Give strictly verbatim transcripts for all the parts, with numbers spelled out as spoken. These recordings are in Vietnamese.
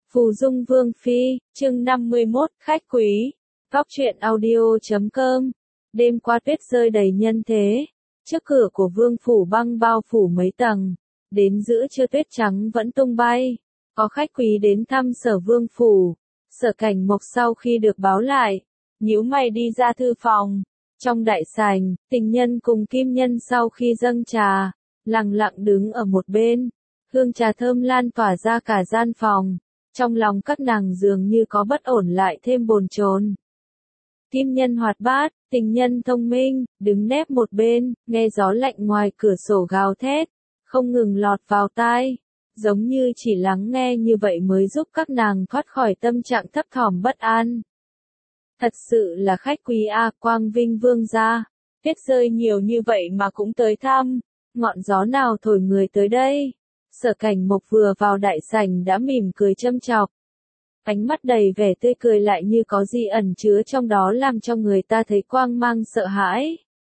Phù Dung Vương Phi, chương năm mươi mốt, khách quý. Góc truyện audio chấm com. Đêm qua tuyết rơi đầy nhân thế. Trước cửa của vương phủ băng bao phủ mấy tầng. Đến giữa trưa tuyết trắng vẫn tung bay. Có khách quý đến thăm Sở vương phủ. Sở Cảnh Mộc sau khi được báo lại, nhíu mày đi ra thư phòng. Trong đại sảnh, tình nhân cùng kim nhân sau khi dâng trà, lặng lặng đứng ở một bên. Hương trà thơm lan tỏa ra cả gian phòng. Trong lòng các nàng dường như có bất ổn lại thêm bồn chồn. Kim nhân hoạt bát, tình nhân thông minh, đứng nép một bên, nghe gió lạnh ngoài cửa sổ gào thét, không ngừng lọt vào tai. Giống như chỉ lắng nghe như vậy mới giúp các nàng thoát khỏi tâm trạng thấp thỏm bất an. Thật sự là khách quý a, Quang Vinh vương gia. Tuyết rơi nhiều như vậy mà cũng tới thăm. Ngọn gió nào thổi người tới đây? Sở Cảnh Mộc vừa vào đại sảnh đã mỉm cười châm chọc. Ánh mắt đầy vẻ tươi cười lại như có gì ẩn chứa trong đó làm cho người ta thấy quang mang sợ hãi.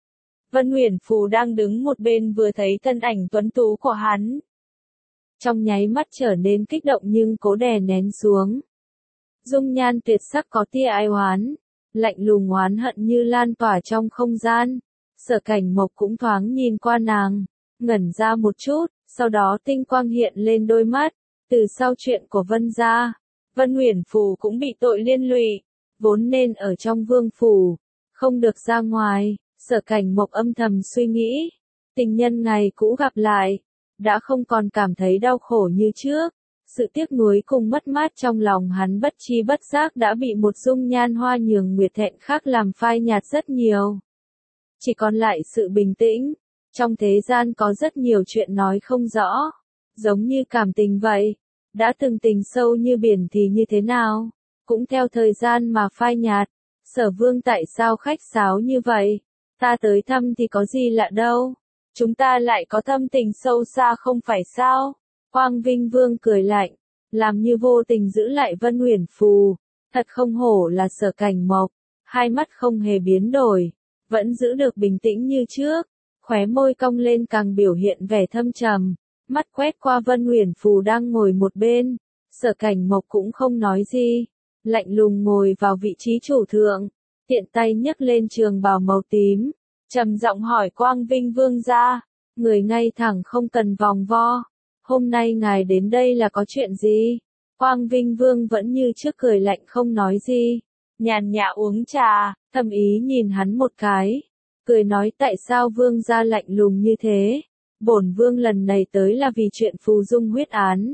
Vân Uyển Phù đang đứng một bên vừa thấy thân ảnh tuấn tú của hắn. Trong nháy mắt trở nên kích động nhưng cố đè nén xuống. Dung nhan tuyệt sắc có tia ai oán, lạnh lùng oán hận như lan tỏa trong không gian. Sở Cảnh Mộc cũng thoáng nhìn qua nàng, ngẩn ra một chút. Sau đó tinh quang hiện lên đôi mắt, từ sau chuyện của Vân gia, Vân Uyển Phù cũng bị tội liên lụy, vốn nên ở trong vương phủ, không được ra ngoài. Sở Cảnh Mộc âm thầm suy nghĩ, tình nhân ngày cũ gặp lại, đã không còn cảm thấy đau khổ như trước. Sự tiếc nuối cùng mất mát trong lòng hắn bất chi bất giác đã bị một dung nhan hoa nhường nguyệt thẹn khác làm phai nhạt rất nhiều. Chỉ còn lại sự bình tĩnh. Trong thế gian có rất nhiều chuyện nói không rõ, giống như cảm tình vậy, đã từng tình sâu như biển thì như thế nào, cũng theo thời gian mà phai nhạt. Sở vương tại sao khách sáo như vậy? Ta tới thăm thì có gì lạ đâu, chúng ta lại có thâm tình sâu xa không phải sao? Quang Vinh vương cười lạnh, làm như vô tình giữ lại Vân Uyển Phù, thật không hổ là Sở Cảnh Mộc, hai mắt không hề biến đổi, vẫn giữ được bình tĩnh như trước. Khóe môi cong lên càng biểu hiện vẻ thâm trầm, mắt quét qua Vân Uyển Phù đang ngồi một bên. Sở Cảnh Mộc cũng không nói gì, lạnh lùng ngồi vào vị trí chủ thượng, tiện tay nhấc lên trường bào màu tím, trầm giọng hỏi Quang Vinh vương gia, người ngay thẳng không cần vòng vo, hôm nay ngài đến đây là có chuyện gì? Quang Vinh vương vẫn như trước cười lạnh không nói gì, nhàn nhã uống trà, thầm ý nhìn hắn một cái. Cười nói tại sao vương gia lạnh lùng như thế, bổn vương lần này tới là vì chuyện Phù Dung huyết án.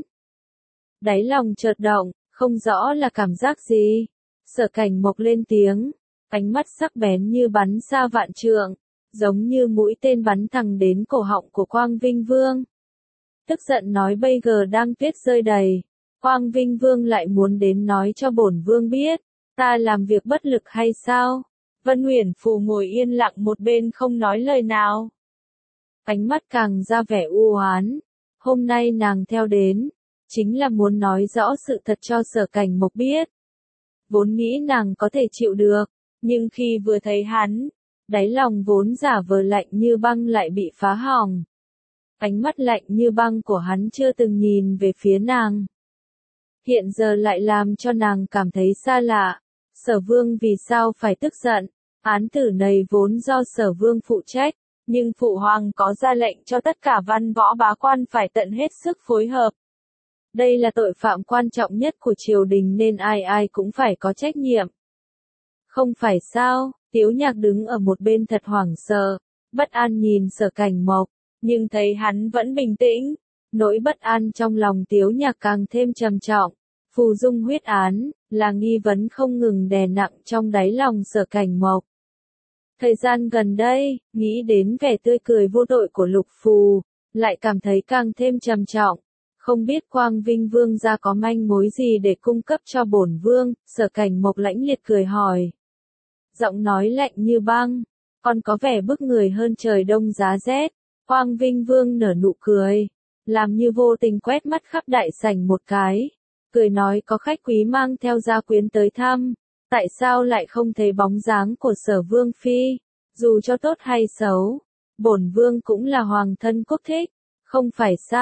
Đáy lòng chợt động, không rõ là cảm giác gì. Sở Cảnh Mộc lên tiếng, ánh mắt sắc bén như bắn xa vạn trượng, giống như mũi tên bắn thẳng đến cổ họng của Quang Vinh vương. Tức giận nói bây giờ đang tuyết rơi đầy, Quang Vinh vương lại muốn đến nói cho bổn vương biết, ta làm việc bất lực hay sao? Vân Uyển Phù ngồi yên lặng một bên không nói lời nào. Ánh mắt càng ra vẻ u oán. Hôm nay nàng theo đến, chính là muốn nói rõ sự thật cho Sở Cảnh Mộc biết. Vốn nghĩ nàng có thể chịu được, nhưng khi vừa thấy hắn, đáy lòng vốn giả vờ lạnh như băng lại bị phá hỏng. Ánh mắt lạnh như băng của hắn chưa từng nhìn về phía nàng. Hiện giờ lại làm cho nàng cảm thấy xa lạ. Sở vương vì sao phải tức giận? Án tử này vốn do Sở vương phụ trách, nhưng phụ hoàng có ra lệnh cho tất cả văn võ bá quan phải tận hết sức phối hợp. Đây là tội phạm quan trọng nhất của triều đình nên ai ai cũng phải có trách nhiệm. Không phải sao? Tiếu Nhạc đứng ở một bên thật hoảng sợ, bất an nhìn Sở Cảnh Mộc, nhưng thấy hắn vẫn bình tĩnh, nỗi bất an trong lòng Tiếu Nhạc càng thêm trầm trọng. Phù Dung huyết án là nghi vấn không ngừng đè nặng trong đáy lòng Sở Cảnh Mộc. Thời gian gần đây, nghĩ đến vẻ tươi cười vô tội của Lục Phù, lại cảm thấy càng thêm trầm trọng. Không biết Quang Vinh vương gia có manh mối gì để cung cấp cho bổn vương? Sở Cảnh Mộc lãnh liệt cười hỏi. Giọng nói lạnh như băng, còn có vẻ bức người hơn trời đông giá rét. Quang Vinh vương nở nụ cười, làm như vô tình quét mắt khắp đại sảnh một cái. Cười nói có khách quý mang theo gia quyến tới thăm, tại sao lại không thấy bóng dáng của Sở vương phi? Dù cho tốt hay xấu, bổn vương cũng là hoàng thân quốc thích, không phải sao?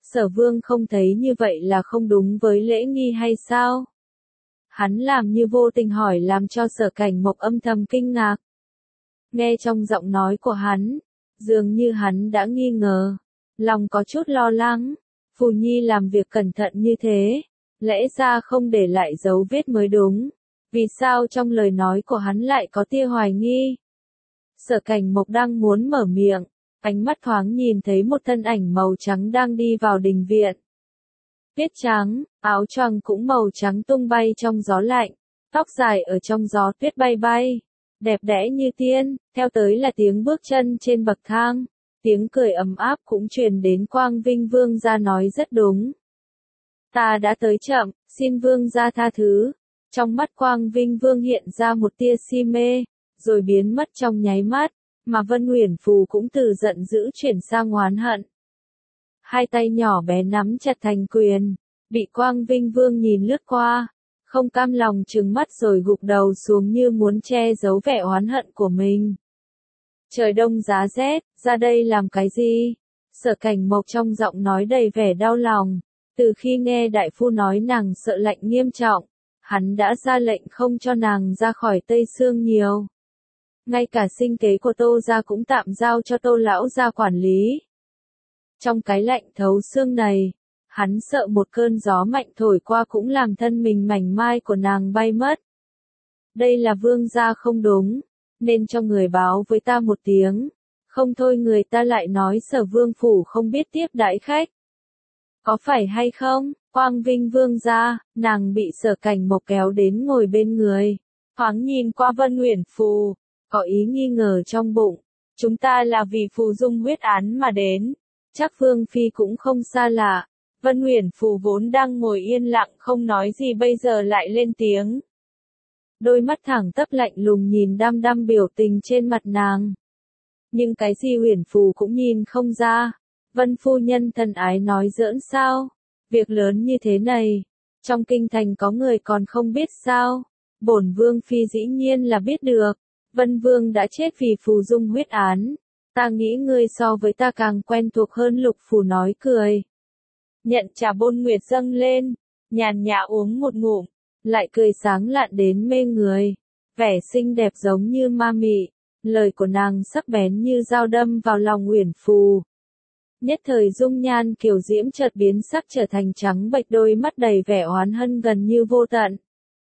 Sở Vương không thấy như vậy là không đúng với lễ nghi hay sao? Hắn làm như vô tình hỏi làm cho Sở Cảnh Mộc âm thầm kinh ngạc. Nghe trong giọng nói của hắn, dường như hắn đã nghi ngờ, lòng có chút lo lắng. Phù Nhi làm việc cẩn thận như thế, lẽ ra không để lại dấu vết mới đúng. Vì sao trong lời nói của hắn lại có tia hoài nghi? Sở Cảnh Mộc đang muốn mở miệng, ánh mắt thoáng nhìn thấy một thân ảnh màu trắng đang đi vào đình viện. Tuyết trắng, áo choàng cũng màu trắng tung bay trong gió lạnh, tóc dài ở trong gió tuyết bay bay, đẹp đẽ như tiên, theo tới là tiếng bước chân trên bậc thang, tiếng cười ấm áp cũng truyền đến. Quang Vinh Vương gia nói rất đúng. Ta đã tới chậm, xin Vương gia tha thứ. Trong mắt Quang Vinh Vương hiện ra một tia si mê, rồi biến mất trong nháy mắt, mà Vân Uyển Phù cũng từ giận dữ chuyển sang oán hận. Hai tay nhỏ bé nắm chặt thành quyền, bị Quang Vinh Vương nhìn lướt qua, không cam lòng trừng mắt rồi gục đầu xuống như muốn che giấu vẻ oán hận của mình. Trời đông giá rét, ra đây làm cái gì? Sở Cảnh Mộc trong giọng nói đầy vẻ đau lòng, từ khi nghe đại phu nói nàng sợ lạnh nghiêm trọng, hắn đã ra lệnh không cho nàng ra khỏi Tây Sương nhiều. Ngay cả sinh kế của Tô gia cũng tạm giao cho Tô lão gia quản lý. Trong cái lạnh thấu xương này, hắn sợ một cơn gió mạnh thổi qua cũng làm thân mình mảnh mai của nàng bay mất. Đây là Vương gia không đúng, nên cho người báo với ta một tiếng, không thôi người ta lại nói Sở Vương phủ không biết tiếp đãi khách. Có phải hay không? Quang Vinh Vương gia, nàng bị Sở Cảnh Mộc kéo đến ngồi bên người, thoáng nhìn qua Vân Uyển Phù, có ý nghi ngờ trong bụng. Chúng ta là vì Phù Dung huyết án mà đến, chắc Vương phi cũng không xa lạ. Vân Uyển Phù vốn đang ngồi yên lặng không nói gì bây giờ lại lên tiếng. Đôi mắt thẳng tắp lạnh lùng nhìn đăm đăm biểu tình trên mặt nàng. Nhưng cái gì Uyển Phù cũng nhìn không ra. Vân phu nhân thân ái nói giỡn sao? Việc lớn như thế này, trong kinh thành có người còn không biết sao? Bổn Vương phi dĩ nhiên là biết được. Vân Vương đã chết vì Phù Dung huyết án. Ta nghĩ ngươi so với ta càng quen thuộc hơn. Lục Phù nói cười. Nhận trà bôn nguyệt dâng lên, nhàn nhã uống một ngụm, lại cười sáng lạn đến mê người, vẻ xinh đẹp giống như ma mị, lời của nàng sắc bén như dao đâm vào lòng Uyển Phù. Nhất thời dung nhan kiều diễm chợt biến sắc trở thành trắng bệch, đôi mắt đầy vẻ oán hận gần như vô tận.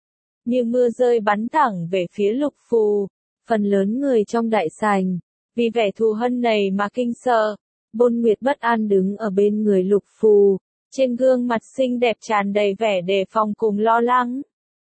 Như mưa rơi bắn thẳng về phía Lục Phù, phần lớn người trong đại sảnh, vì vẻ thù hận này mà kinh sợ. Bôn Nguyệt bất an đứng ở bên người Lục Phù, trên gương mặt xinh đẹp tràn đầy vẻ đề phòng cùng lo lắng.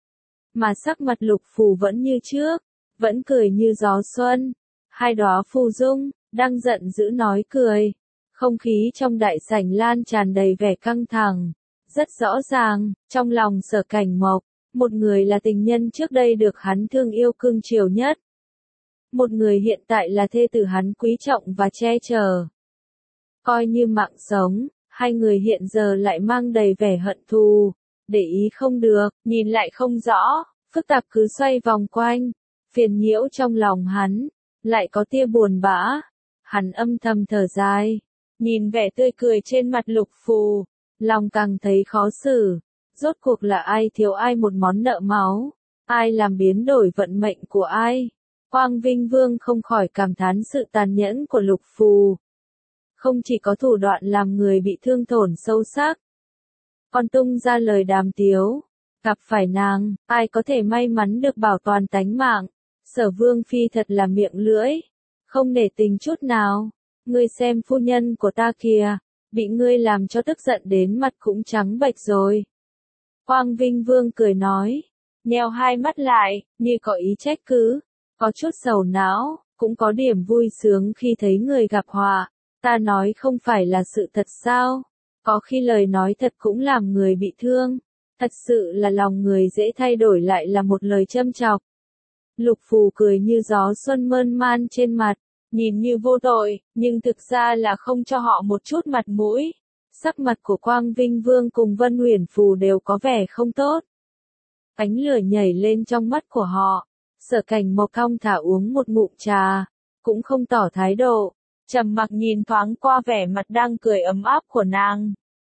Mà sắc mặt Lục Phù vẫn như trước, vẫn cười như gió xuân. Hai đóa phù dung, đang giận dữ nói cười. Không khí trong đại sảnh lan tràn đầy vẻ căng thẳng. Rất rõ ràng, trong lòng Sở Cảnh Mộc, một người là tình nhân trước đây được hắn thương yêu cưng chiều nhất. Một người hiện tại là thê tử hắn quý trọng và che chở. Coi như mạng sống, hai người hiện giờ lại mang đầy vẻ hận thù, để ý không được, nhìn lại không rõ, phức tạp cứ xoay vòng quanh, phiền nhiễu trong lòng hắn, lại có tia buồn bã. Hắn âm thầm thở dài, nhìn vẻ tươi cười trên mặt Lục Phù, lòng càng thấy khó xử. Rốt cuộc là ai thiếu ai một món nợ máu, ai làm biến đổi vận mệnh của ai? Quang Vinh Vương không khỏi cảm thán sự tàn nhẫn của Lục Phù. Không chỉ có thủ đoạn làm người bị thương tổn sâu sắc, còn tung ra lời đàm tiếu. Gặp phải nàng, ai có thể may mắn được bảo toàn tánh mạng? Sở Vương phi thật là miệng lưỡi, không nể tình chút nào. Ngươi xem phu nhân của ta kìa, bị ngươi làm cho tức giận đến mặt cũng trắng bệch rồi. Quang Vinh Vương cười nói, nheo hai mắt lại, như có ý trách cứ, có chút sầu não, cũng có điểm vui sướng khi thấy người gặp họa. Ta nói không phải là sự thật sao? Có khi lời nói thật cũng làm người bị thương. Thật sự là lòng người dễ thay đổi lại là một lời châm chọc. Lục Phù cười như gió xuân mơn man trên mặt, nhìn như vô tội, nhưng thực ra là không cho họ một chút mặt mũi. Sắc mặt của Quang Vinh Vương cùng Vân Uyển Phù đều có vẻ không tốt. Ánh lửa nhảy lên trong mắt của họ. Sở Cảnh Mộc cong thả uống một ngụm trà, cũng không tỏ thái độ, trầm mặc nhìn thoáng qua vẻ mặt đang cười ấm áp của nàng.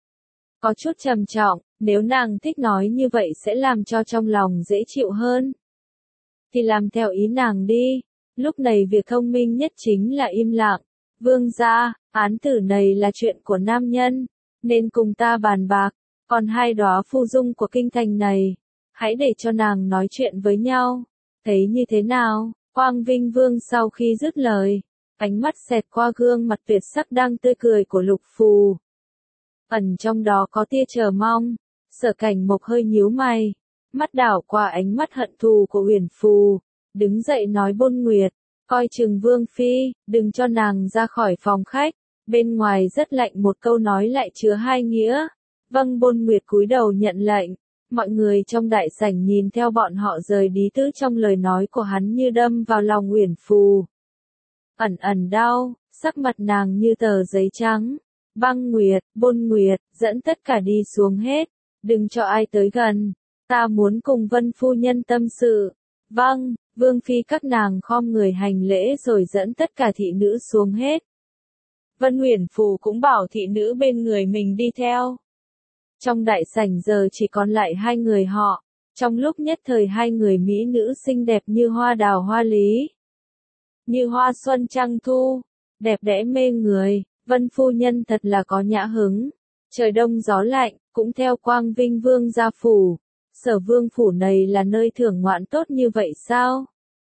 có chút trầm trọng, nếu nàng thích nói như vậy sẽ làm cho trong lòng dễ chịu hơn. Thì làm theo ý nàng đi, lúc này việc thông minh nhất chính là im lặng. Vương gia, án tử này là chuyện của nam nhân, nên cùng ta bàn bạc, còn hai đóa phu dung của kinh thành này, hãy để cho nàng nói chuyện với nhau, thấy như thế nào? Quang Vinh Vương sau khi dứt lời, ánh mắt xẹt qua gương mặt tuyệt sắc đang tươi cười của Lục Phù. Ẩn trong đó có tia chờ mong, Sở Cảnh Mộc hơi nhíu mày, mắt đảo qua ánh mắt hận thù của Uyển Phù, đứng dậy nói Bôn Nguyệt, coi chừng Vương Phi, đừng cho nàng ra khỏi phòng khách, bên ngoài rất lạnh, một câu nói lại chứa hai nghĩa. Vâng, Bôn Nguyệt cúi đầu nhận lệnh, mọi người trong đại sảnh nhìn theo bọn họ rời đi, tứ trong lời nói của hắn như đâm vào lòng Uyển Phù. Ẩn ẩn đau, sắc mặt nàng như tờ giấy trắng. Băng Nguyệt, Bôn Nguyệt, dẫn tất cả đi xuống hết, đừng cho ai tới gần, ta muốn cùng Vân phu nhân tâm sự. Vâng, Vương Phi. Các nàng khom người hành lễ rồi dẫn tất cả thị nữ xuống hết. Vân Uyển Phù cũng bảo thị nữ bên người mình đi theo. Trong đại sảnh giờ chỉ còn lại hai người họ, trong lúc nhất thời hai người mỹ nữ xinh đẹp như hoa đào hoa lý, như hoa xuân trăng thu, đẹp đẽ mê người. Vân phu nhân thật là có nhã hứng. Trời đông gió lạnh, cũng theo Quang Vinh Vương gia phủ. Sở Vương phủ này là nơi thưởng ngoạn tốt như vậy sao?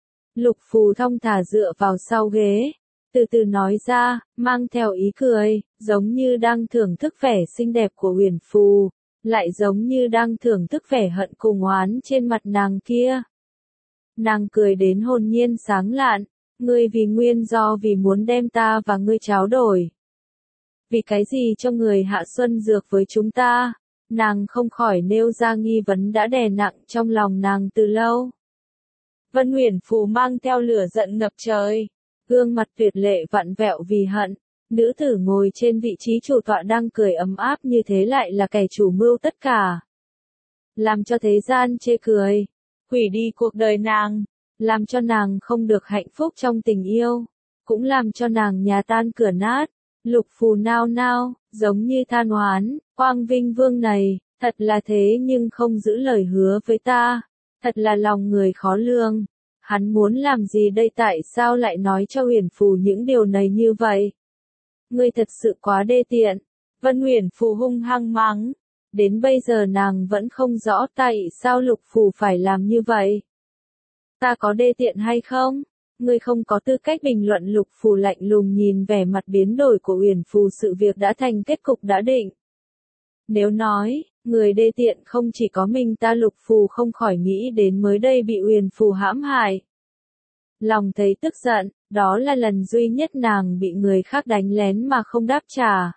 Lục Phù thong thả dựa vào sau ghế, từ từ nói ra, mang theo ý cười, giống như đang thưởng thức vẻ xinh đẹp của Uyển Phù, lại giống như đang thưởng thức vẻ hận cùng oán trên mặt nàng kia. Nàng cười đến hồn nhiên sáng lạn, ngươi vì nguyên do vì muốn đem ta và ngươi tráo đổi. Vì cái gì cho người hạ xuân dược với chúng ta? Nàng không khỏi nêu ra nghi vấn đã đè nặng trong lòng nàng từ lâu. Vân Uyển Phù mang theo lửa giận ngập trời, gương mặt tuyệt lệ vặn vẹo vì hận. Nữ tử ngồi trên vị trí chủ tọa đang cười ấm áp như thế lại là kẻ chủ mưu tất cả. Làm cho thế gian chê cười, hủy đi cuộc đời nàng, làm cho nàng không được hạnh phúc trong tình yêu, cũng làm cho nàng nhà tan cửa nát. Lục Phù nao nao, giống như than oán, Quang Vinh Vương này, thật là thế nhưng không giữ lời hứa với ta, thật là lòng người khó lường. Hắn muốn làm gì đây, tại sao lại nói cho Uyển Phù những điều này như vậy? Ngươi thật sự quá đê tiện. Vân Uyển Phù hung hăng mắng, đến bây giờ nàng vẫn không rõ tại sao Lục Phù phải làm như vậy. Ta có đê tiện hay không? Ngươi không có tư cách bình luận. Lục Phù lạnh lùng nhìn vẻ mặt biến đổi của Uyển Phù, sự việc đã thành kết cục đã định. Nếu nói, người đê tiện không chỉ có mình ta, Lục Phù không khỏi nghĩ đến mới đây bị Uyển Phù hãm hại. Lòng thấy tức giận, đó là lần duy nhất nàng bị người khác đánh lén mà không đáp trả.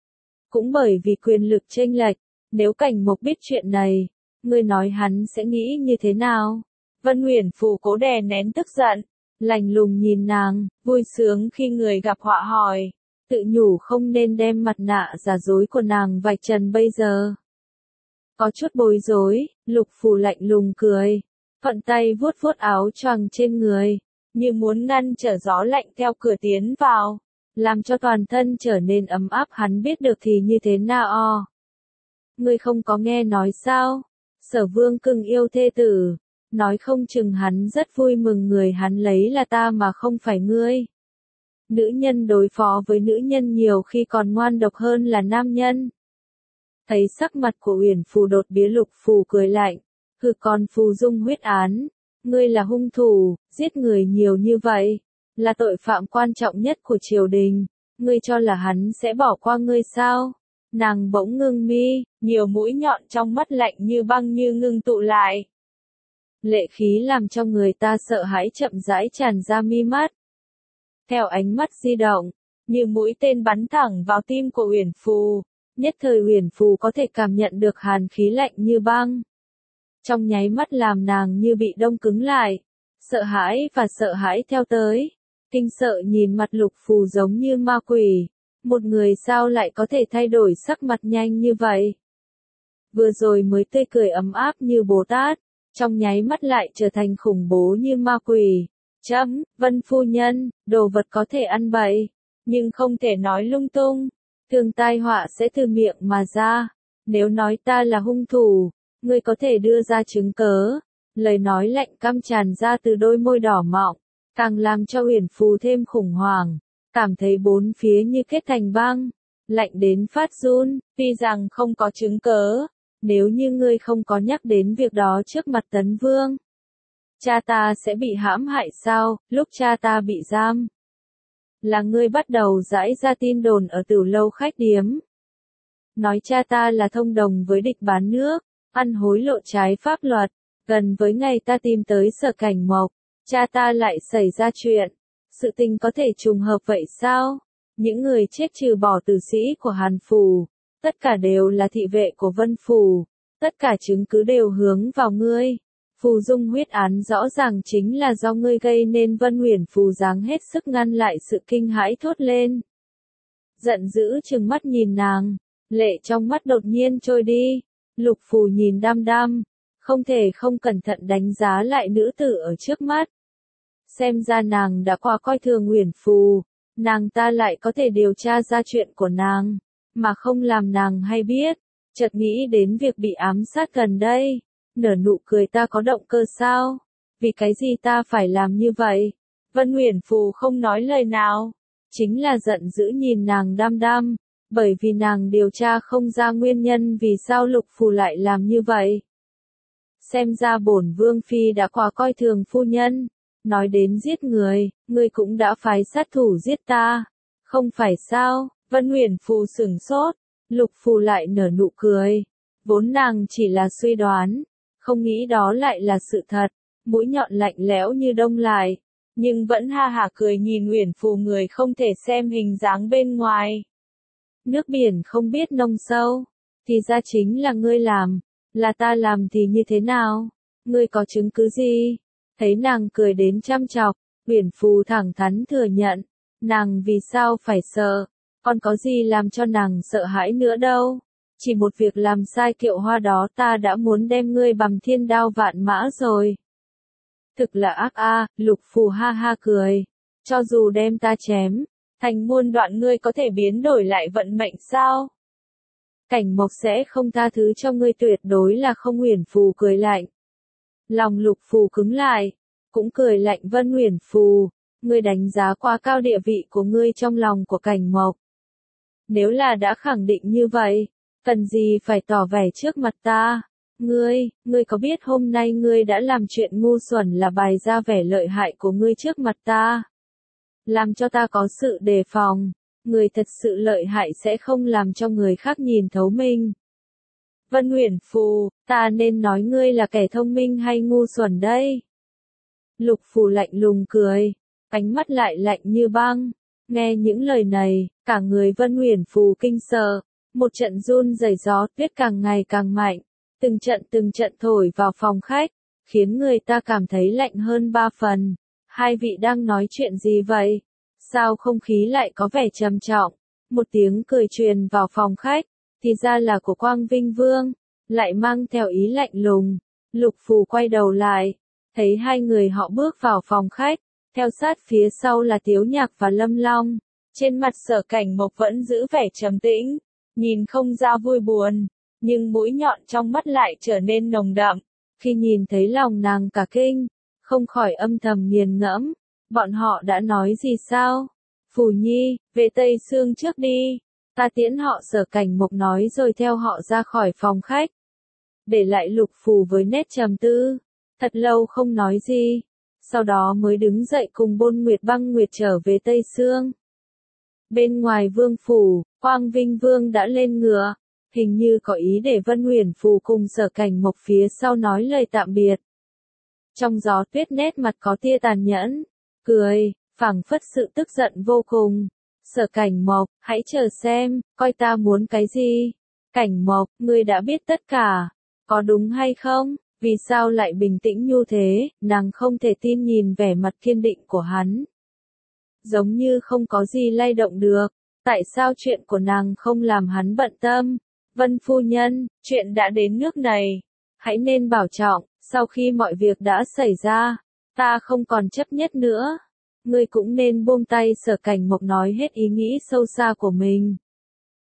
Cũng bởi vì quyền lực chênh lệch, nếu Cảnh Mộc biết chuyện này, ngươi nói hắn sẽ nghĩ như thế nào? Vân Uyển Phù cố đè nén tức giận, lạnh lùng nhìn nàng, vui sướng khi người gặp họa hỏi, tự nhủ không nên đem mặt nạ giả dối của nàng vạch trần bây giờ. Có chút bối rối, Lục Phù lạnh lùng cười, thuận tay vuốt vuốt áo choàng trên người, như muốn ngăn trở gió lạnh theo cửa tiến vào, làm cho toàn thân trở nên ấm áp. Hắn biết được thì như thế nào? Ngươi không có nghe nói sao? Sở Vương cưng yêu thê tử, nói không chừng hắn rất vui mừng người hắn lấy là ta mà không phải ngươi. Nữ nhân đối phó với nữ nhân nhiều khi còn ngoan độc hơn là nam nhân. Thấy sắc mặt của Uyển Phù đột biến, Lục Phù cười lạnh, hừ, còn Phù Dung huyết án, ngươi là hung thủ, giết người nhiều như vậy, là tội phạm quan trọng nhất của triều đình, ngươi cho là hắn sẽ bỏ qua ngươi sao? Nàng bỗng ngưng mi, nhiều mũi nhọn trong mắt lạnh như băng như ngưng tụ lại. Lệ khí làm cho người ta sợ hãi chậm rãi tràn ra mi mắt. Theo ánh mắt di động, như mũi tên bắn thẳng vào tim của Uyển Phù, nhất thời Uyển Phù có thể cảm nhận được hàn khí lạnh như băng. Trong nháy mắt làm nàng như bị đông cứng lại, sợ hãi và sợ hãi theo tới, kinh sợ nhìn mặt Lục Phù giống như ma quỷ, một người sao lại có thể thay đổi sắc mặt nhanh như vậy? Vừa rồi mới tươi cười ấm áp như Bồ Tát, trong nháy mắt lại trở thành khủng bố như ma quỷ. Chấm, Vân phu nhân, đồ vật có thể ăn bậy, nhưng không thể nói lung tung, thường tai họa sẽ từ miệng mà ra. Nếu nói ta là hung thủ, ngươi có thể đưa ra chứng cớ. Lời nói lạnh căm tràn ra từ đôi môi đỏ mọng, càng làm cho Uyển Phù thêm khủng hoảng, cảm thấy bốn phía như kết thành băng, lạnh đến phát run, tuy rằng không có chứng cớ, nếu như ngươi không có nhắc đến việc đó trước mặt Tấn Vương. Cha ta sẽ bị hãm hại sao, lúc cha ta bị giam. Là ngươi bắt đầu rải ra tin đồn ở Tửu Lâu khách điếm. Nói cha ta là thông đồng với địch bán nước, ăn hối lộ trái pháp luật, gần với ngày ta tìm tới Sở Cảnh Mộc, cha ta lại xảy ra chuyện. Sự tình có thể trùng hợp vậy sao? Những người chết trừ bỏ tử sĩ của Hàn Phủ, tất cả đều là thị vệ của Vân Phủ, tất cả chứng cứ đều hướng vào ngươi. Phù Dung huyết án rõ ràng chính là do ngươi gây nên. Vân Uyển Phù dáng hết sức ngăn lại sự kinh hãi thốt lên. Giận dữ trừng mắt nhìn nàng, lệ trong mắt đột nhiên trôi đi. Lục Phù nhìn đăm đăm, không thể không cẩn thận đánh giá lại nữ tử ở trước mắt. Xem ra nàng đã quá coi thường Uyển Phù, nàng ta lại có thể điều tra ra chuyện của nàng, mà không làm nàng hay biết. Chợt nghĩ đến việc bị ám sát gần đây, nở nụ cười, ta có động cơ sao? Vì cái gì ta phải làm như vậy? Vân Uyển Phù không nói lời nào, chính là giận dữ nhìn nàng đăm đăm, bởi vì nàng điều tra không ra nguyên nhân vì sao Lục Phù lại làm như vậy. Xem ra bổn vương phi đã quá coi thường phu nhân. Nói đến giết người, ngươi cũng đã phái sát thủ giết ta, không phải sao? Vân Uyển Phù sửng sốt, Lục Phù lại nở nụ cười. Vốn nàng chỉ là suy đoán, không nghĩ đó lại là sự thật, mũi nhọn lạnh lẽo như đông lại, nhưng vẫn ha hả cười nhìn Uyển Phù, người không thể xem hình dáng bên ngoài. Nước biển không biết nông sâu, thì ra chính là ngươi làm, là ta làm thì như thế nào? Ngươi có chứng cứ gì? Thấy nàng cười đến chăm chọc, Uyển Phù thẳng thắn thừa nhận, nàng vì sao phải sợ, còn có gì làm cho nàng sợ hãi nữa đâu. Chỉ một việc làm sai kiệu hoa đó ta đã muốn đem ngươi bằm thiên đao vạn mã rồi. Thực là ác a. Lục Phù ha ha cười, cho dù đem ta chém thành muôn đoạn, ngươi có thể biến đổi lại vận mệnh sao? Cảnh Mộc sẽ không tha thứ cho ngươi, tuyệt đối là không. Uyển Phù cười lạnh. Lòng Lục Phù cứng lại, cũng cười lạnh. Vân Uyển Phù, ngươi đánh giá quá cao địa vị của ngươi trong lòng của Cảnh Mộc. Nếu là đã khẳng định như vậy, cần gì phải tỏ vẻ trước mặt ta? Ngươi, ngươi có biết hôm nay ngươi đã làm chuyện ngu xuẩn là bày ra vẻ lợi hại của ngươi trước mặt ta? Làm cho ta có sự đề phòng, người thật sự lợi hại sẽ không làm cho người khác nhìn thấu mình. Vân Uyển Phù, ta nên nói ngươi là kẻ thông minh hay ngu xuẩn đây? Lục Phù lạnh lùng cười, ánh mắt lại lạnh như băng. Nghe những lời này, cả người Vân Uyển Phù kinh sợ, một trận run rẩy, gió tuyết càng ngày càng mạnh, từng trận từng trận thổi vào phòng khách, khiến người ta cảm thấy lạnh hơn ba phần. Hai vị đang nói chuyện gì vậy? Sao không khí lại có vẻ trầm trọng? Một tiếng cười truyền vào phòng khách, thì ra là của Quang Vinh Vương, lại mang theo ý lạnh lùng. Lục Phù quay đầu lại, thấy hai người họ bước vào phòng khách, theo sát phía sau là Tiếu Nhạc và Lâm Long. Trên mặt Sở Cảnh Mộc vẫn giữ vẻ trầm tĩnh, nhìn không ra vui buồn, nhưng mũi nhọn trong mắt lại trở nên nồng đậm. Khi nhìn thấy lòng nàng cả kinh, không khỏi âm thầm nghiền ngẫm, bọn họ đã nói gì sao? Phù Nhi, về Tây Sương trước đi, ta tiễn họ. Sở Cảnh Mộc nói rồi theo họ ra khỏi phòng khách, để lại Lục Phù với nét trầm tư, thật lâu không nói gì, sau đó mới đứng dậy cùng Bôn Nguyệt Băng Nguyệt trở về Tây Sương. Bên ngoài vương phủ, Quang Vinh Vương đã lên ngựa, hình như có ý để Vân Uyển Phù cùng Sở Cảnh Mộc phía sau nói lời tạm biệt. Trong gió tuyết nét mặt có tia tàn nhẫn, cười, phảng phất sự tức giận vô cùng. Sở Cảnh Mộc, hãy chờ xem, coi ta muốn cái gì. Cảnh Mộc, ngươi đã biết tất cả, có đúng hay không? Vì sao lại bình tĩnh như thế? Nàng không thể tin nhìn vẻ mặt kiên định của hắn, giống như không có gì lay động được. Tại sao chuyện của nàng không làm hắn bận tâm? Vân phu nhân, chuyện đã đến nước này, hãy nên bảo trọng. Sau khi mọi việc đã xảy ra, ta không còn chấp nhất nữa, ngươi cũng nên buông tay. Sở Cảnh Mộc nói hết ý nghĩ sâu xa của mình.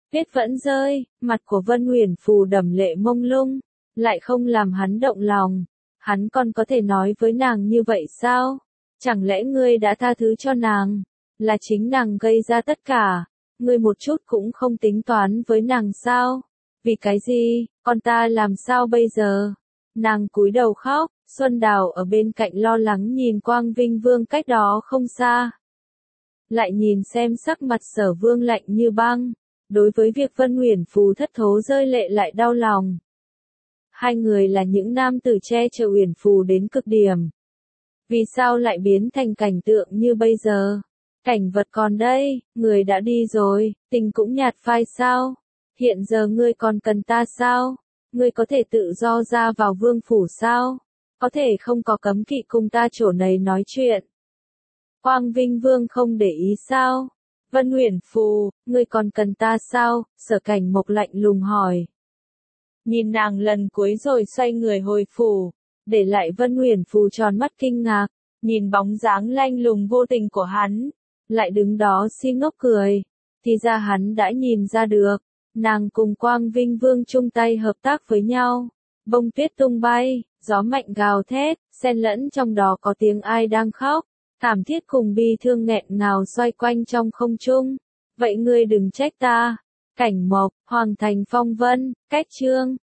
Tuyết vẫn rơi, mặt của Vân Huyền Phù đẫm lệ mông lung, lại không làm hắn động lòng. Hắn còn có thể nói với nàng như vậy sao? Chẳng lẽ ngươi đã tha thứ cho nàng? Là chính nàng gây ra tất cả, ngươi một chút cũng không tính toán với nàng sao? Vì cái gì, con ta làm sao bây giờ? Nàng cúi đầu khóc, Xuân Đào ở bên cạnh lo lắng nhìn Quang Vinh Vương cách đó không xa. Lại nhìn xem sắc mặt Sở Vương lạnh như băng, đối với việc Vân Huyền Phù thất thố rơi lệ lại đau lòng. Hai người là những nam tử che chở Huyền Phù đến cực điểm. Vì sao lại biến thành cảnh tượng như bây giờ? Cảnh vật còn đây, người đã đi rồi, tình cũng nhạt phai sao? Hiện giờ ngươi còn cần ta sao? Ngươi có thể tự do ra vào vương phủ sao? Có thể không có cấm kỵ cùng ta chỗ này nói chuyện. Quang Vinh Vương không để ý sao? Vân Huyền Phù, ngươi còn cần ta sao? Sở Cảnh Mộc lạnh lùng hỏi. Nhìn nàng lần cuối rồi xoay người hồi phủ, để lại Vân Huyền Phù tròn mắt kinh ngạc, nhìn bóng dáng lanh lùng vô tình của hắn, lại đứng đó si ngốc cười, thì ra hắn đã nhìn ra được, nàng cùng Quang Vinh Vương chung tay hợp tác với nhau. Bông tuyết tung bay, gió mạnh gào thét, xen lẫn trong đó có tiếng ai đang khóc, thảm thiết cùng bi thương nghẹn ngào xoay quanh trong không trung. Vậy ngươi đừng trách ta. Cảnh Mộc, Hoàng Thành Phong Vân, Cách Chương.